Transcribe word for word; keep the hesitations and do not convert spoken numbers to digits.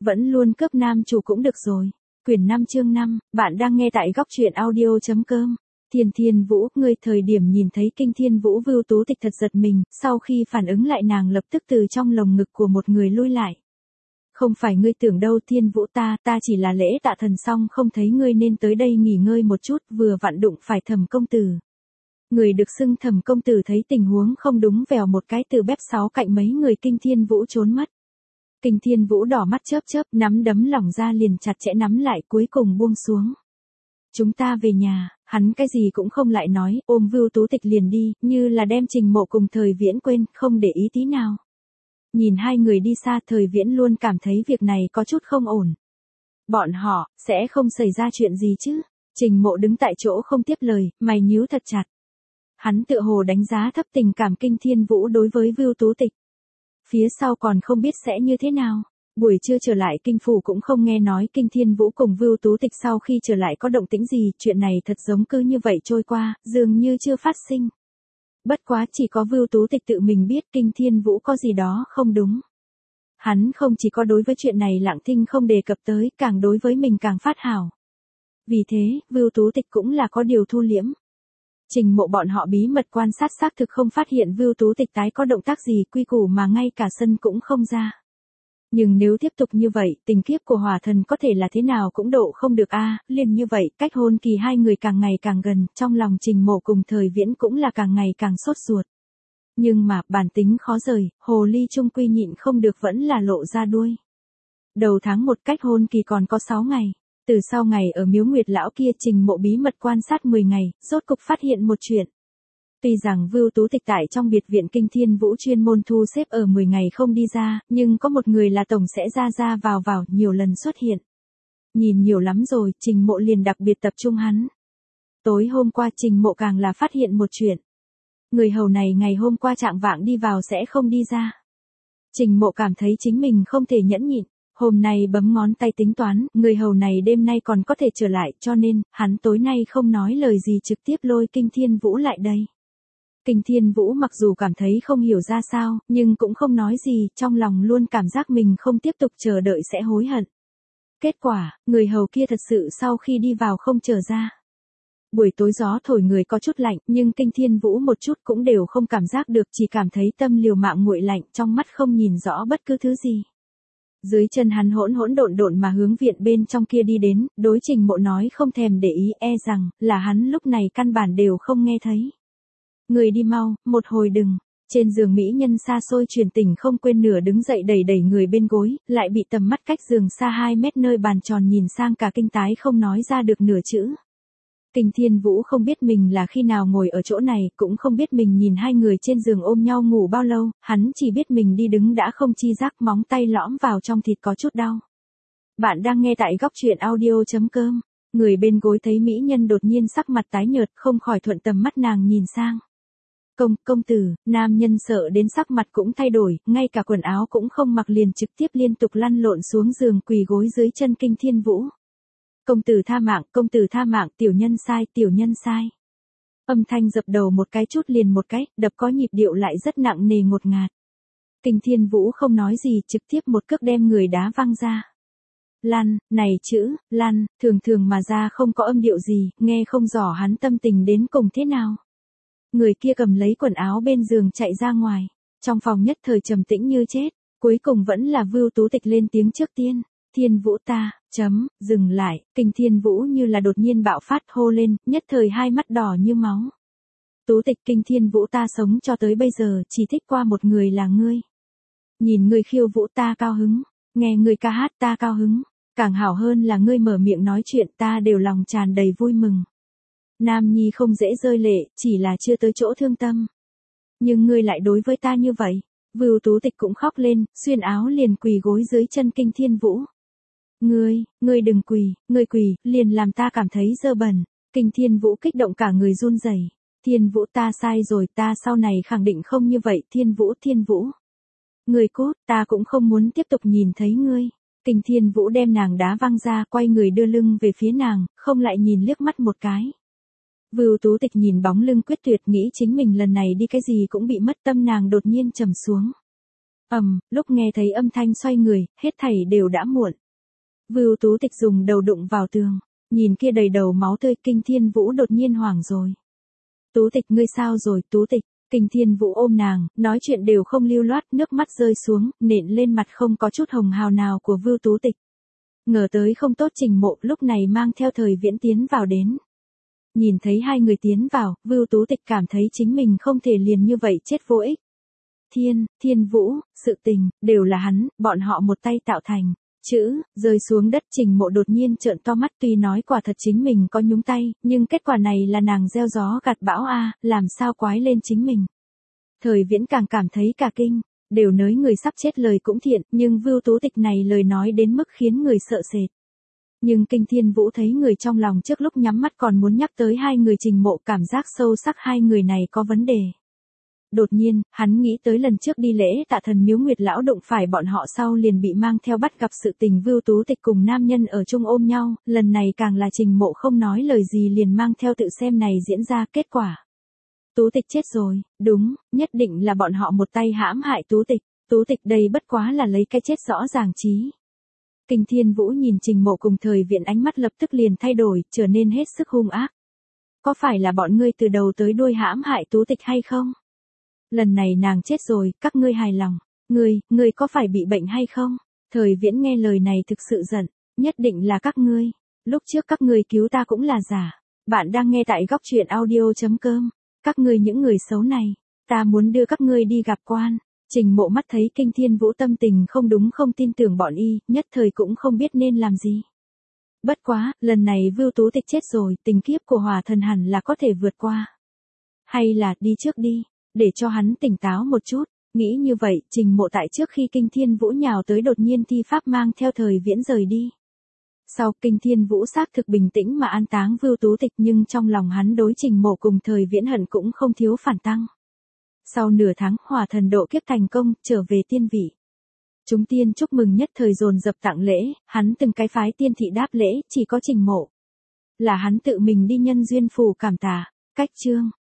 vẫn luôn cướp nam chủ cũng được rồi. Quyển năm chương năm, bạn đang nghe tại góc truyện audio.com. Thiên Thiên Vũ, ngươi thời điểm nhìn thấy Kinh Thiên Vũ Vưu Tú Tịch thật giật mình, sau khi phản ứng lại nàng lập tức từ trong lồng ngực của một người lui lại. Không phải ngươi tưởng đâu Thiên Vũ, ta, ta chỉ là lễ tạ thần xong không thấy ngươi nên tới đây nghỉ ngơi một chút, vừa vặn đụng phải Thẩm công tử. Người được xưng Thẩm công tử thấy tình huống không đúng vèo một cái từ bếp sáu cạnh mấy người Kinh Thiên Vũ trốn mất. Kinh Thiên Vũ đỏ mắt chớp chớp, nắm đấm lỏng ra liền chặt chẽ nắm lại cuối cùng buông xuống. Chúng ta về nhà, hắn cái gì cũng không lại nói, ôm Vưu Tú Tịch liền đi, như là đem Trình Mộ cùng Thời Viễn quên, không để ý tí nào. Nhìn hai người đi xa, Thời Viễn luôn cảm thấy việc này có chút không ổn. Bọn họ, sẽ không xảy ra chuyện gì chứ? Trình Mộ đứng tại chỗ không tiếp lời, mày nhíu thật chặt. Hắn tựa hồ đánh giá thấp tình cảm Kinh Thiên Vũ đối với Vưu Tú Tịch. Phía sau còn không biết sẽ như thế nào. Buổi trưa trở lại kinh phủ cũng không nghe nói Kinh Thiên Vũ cùng Vưu Tú Tịch sau khi trở lại có động tĩnh gì, chuyện này thật giống cứ như vậy trôi qua, dường như chưa phát sinh. Bất quá chỉ có Vưu Tú Tịch tự mình biết Kinh Thiên Vũ có gì đó không đúng. Hắn không chỉ có đối với chuyện này lặng thinh không đề cập tới, càng đối với mình càng phát hảo. Vì thế, Vưu Tú Tịch cũng là có điều thu liễm. Trình Mộ bọn họ bí mật quan sát xác thực không phát hiện Vưu Tú Tịch tái có động tác gì quy củ mà ngay cả sân cũng không ra. Nhưng nếu tiếp tục như vậy, tình kiếp của hỏa thần có thể là thế nào cũng độ không được a à, liền như vậy, cách hôn kỳ hai người càng ngày càng gần, trong lòng Trình Mộ cùng Thời Viễn cũng là càng ngày càng sốt ruột. Nhưng mà, bản tính khó rời, hồ ly trung quy nhịn không được vẫn là lộ ra đuôi. Đầu tháng một cách hôn kỳ còn có sáu ngày. Từ sau ngày ở miếu Nguyệt Lão kia Trình Mộ bí mật quan sát mười ngày, rốt cục phát hiện một chuyện. Tuy rằng Vưu Tú Tịch tại trong biệt viện Kinh Thiên Vũ chuyên môn thu xếp ở mười ngày không đi ra, nhưng có một người là tổng sẽ ra ra vào vào, nhiều lần xuất hiện. Nhìn nhiều lắm rồi, Trình Mộ liền đặc biệt tập trung hắn. Tối hôm qua Trình Mộ càng là phát hiện một chuyện. Người hầu này ngày hôm qua trạng vạng đi vào sẽ không đi ra. Trình Mộ cảm thấy chính mình không thể nhẫn nhịn. Hôm nay bấm ngón tay tính toán, người hầu này đêm nay còn có thể trở lại, cho nên, hắn tối nay không nói lời gì trực tiếp lôi Kinh Thiên Vũ lại đây. Kinh Thiên Vũ mặc dù cảm thấy không hiểu ra sao, nhưng cũng không nói gì, trong lòng luôn cảm giác mình không tiếp tục chờ đợi sẽ hối hận. Kết quả, người hầu kia thật sự sau khi đi vào không trở ra. Buổi tối gió thổi người có chút lạnh, nhưng Kinh Thiên Vũ một chút cũng đều không cảm giác được, chỉ cảm thấy tâm liều mạng nguội lạnh, trong mắt không nhìn rõ bất cứ thứ gì. Dưới chân hắn hỗn hỗn độn độn mà hướng viện bên trong kia đi đến, đối Trình Mộ nói không thèm để ý, e rằng là hắn lúc này căn bản đều không nghe thấy. Người đi mau, một hồi đừng. Trên giường mỹ nhân xa xôi truyền tình không quên nửa đứng dậy đẩy đẩy người bên gối, lại bị tầm mắt cách giường xa hai mét nơi bàn tròn nhìn sang cả kinh tái không nói ra được nửa chữ. Kinh Thiên Vũ không biết mình là khi nào ngồi ở chỗ này, cũng không biết mình nhìn hai người trên giường ôm nhau ngủ bao lâu, hắn chỉ biết mình đi đứng đã không chi giác, móng tay lõm vào trong thịt có chút đau. Bạn đang nghe tại góc truyện audio.com. Người bên gối thấy mỹ nhân đột nhiên sắc mặt tái nhợt, không khỏi thuận tầm mắt nàng nhìn sang. Công, công tử, nam nhân sợ đến sắc mặt cũng thay đổi, ngay cả quần áo cũng không mặc liền trực tiếp liên tục lăn lộn xuống giường quỳ gối dưới chân Kinh Thiên Vũ. Công tử tha mạng, công tử tha mạng, tiểu nhân sai, tiểu nhân sai. Âm thanh dập đầu một cái chút liền một cái, đập có nhịp điệu lại rất nặng nề ngột ngạt. Kinh Thiên Vũ không nói gì, trực tiếp một cước đem người đá văng ra. Lăn, này chữ, lăn, thường thường mà ra không có âm điệu gì, nghe không rõ hắn tâm tình đến cùng thế nào. Người kia cầm lấy quần áo bên giường chạy ra ngoài. Trong phòng nhất thời trầm tĩnh như chết, cuối cùng vẫn là Vưu Tú Tịch lên tiếng trước tiên. Thiên Vũ ta, chấm, dừng lại, Kinh Thiên Vũ như là đột nhiên bạo phát hô lên, nhất thời hai mắt đỏ như máu. Tú Tịch, Kinh Thiên Vũ ta sống cho tới bây giờ chỉ thích qua một người là ngươi. Nhìn ngươi khiêu vũ ta cao hứng, nghe ngươi ca hát ta cao hứng, càng hảo hơn là ngươi mở miệng nói chuyện ta đều lòng tràn đầy vui mừng. Nam nhi không dễ rơi lệ, chỉ là chưa tới chỗ thương tâm. Nhưng ngươi lại đối với ta như vậy. Vưu Tú Tịch cũng khóc lên, xuyên áo liền quỳ gối dưới chân Kinh Thiên Vũ. Ngươi, ngươi đừng quỳ, ngươi quỳ, liền làm ta cảm thấy dơ bẩn. Kinh Thiên Vũ kích động cả người run rẩy. Thiên Vũ ta sai rồi, ta sau này khẳng định không như vậy, Thiên Vũ, Thiên Vũ. Ngươi cút, ta cũng không muốn tiếp tục nhìn thấy ngươi. Kinh Thiên Vũ đem nàng đá văng ra, quay người đưa lưng về phía nàng, không lại nhìn liếc mắt một cái. Vưu Tú Tịch nhìn bóng lưng quyết tuyệt nghĩ chính mình lần này đi cái gì cũng bị mất, tâm nàng đột nhiên trầm xuống. Ầm, lúc nghe thấy âm thanh xoay người, hết thảy đều đã muộn. Vưu Tú Tịch dùng đầu đụng vào tường, nhìn kia đầy đầu máu tươi, Kinh Thiên Vũ đột nhiên hoảng rồi. Tú Tịch ngươi sao rồi, Tú Tịch? Kinh Thiên Vũ ôm nàng, nói chuyện đều không lưu loát, nước mắt rơi xuống, nện lên mặt không có chút hồng hào nào của Vưu Tú Tịch. Ngờ tới không tốt, Trình Mộ lúc này mang theo Thời Viễn tiến vào đến. Nhìn thấy hai người tiến vào, Vưu Tú Tịch cảm thấy chính mình không thể liền như vậy chết vô ích. Thiên, Thiên Vũ, sự tình, đều là hắn, bọn họ một tay tạo thành. Chữ, rơi xuống đất, Trình Mộ đột nhiên trợn to mắt, tuy nói quả thật chính mình có nhúng tay, nhưng kết quả này là nàng gieo gió gặt bão a, làm sao quái lên chính mình. Thời Viễn càng cảm thấy cả kinh, đều nới người sắp chết lời cũng thiện, nhưng Vưu Tú Tịch này lời nói đến mức khiến người sợ sệt. Nhưng Kinh Thiên Vũ thấy người trong lòng trước lúc nhắm mắt còn muốn nhắc tới hai người, Trình Mộ cảm giác sâu sắc hai người này có vấn đề. Đột nhiên, hắn nghĩ tới lần trước đi lễ tạ thần miếu Nguyệt lão đụng phải bọn họ sau liền bị mang theo bắt gặp sự tình Vưu Tú Tịch cùng nam nhân ở chung ôm nhau, lần này càng là Trình Mộ không nói lời gì liền mang theo tự xem này diễn ra, kết quả. Tú Tịch chết rồi, đúng, nhất định là bọn họ một tay hãm hại Tú Tịch, Tú Tịch đây bất quá là lấy cái chết rõ ràng chí. Kinh Thiên Vũ nhìn Trình Mộ cùng Thời Viễn, ánh mắt lập tức liền thay đổi, trở nên hết sức hung ác. Có phải là bọn ngươi từ đầu tới đuôi hãm hại Tú Tịch hay không? Lần này nàng chết rồi, các ngươi hài lòng. Ngươi, ngươi có phải bị bệnh hay không? Thời Viễn nghe lời này thực sự giận, nhất định là các ngươi. Lúc trước các ngươi cứu ta cũng là giả. Bạn đang nghe tại góc truyện audio chấm com. Các ngươi những người xấu này, ta muốn đưa các ngươi đi gặp quan. Trình Mộ mắt thấy Kinh Thiên Vũ tâm tình không đúng, không tin tưởng bọn y, nhất thời cũng không biết nên làm gì. Bất quá, lần này Vưu Tú Tịch chết rồi, tình kiếp của Hỏa Thần hẳn là có thể vượt qua. Hay là, đi trước đi, để cho hắn tỉnh táo một chút. Nghĩ như vậy, Trình Mộ tại trước khi Kinh Thiên Vũ nhào tới đột nhiên thi pháp mang theo Thời Viễn rời đi. Sau, Kinh Thiên Vũ xác thực bình tĩnh mà an táng Vưu Tú Tịch, nhưng trong lòng hắn đối Trình Mộ cùng Thời Viễn hận cũng không thiếu phản tăng. Sau nửa tháng, Hỏa Thần độ kiếp thành công, trở về tiên vị. Chúng tiên chúc mừng nhất thời dồn dập tặng lễ, hắn từng cái phái tiên thị đáp lễ, chỉ có Trình Mộ là hắn tự mình đi nhân duyên phù cảm tạ. Cách chương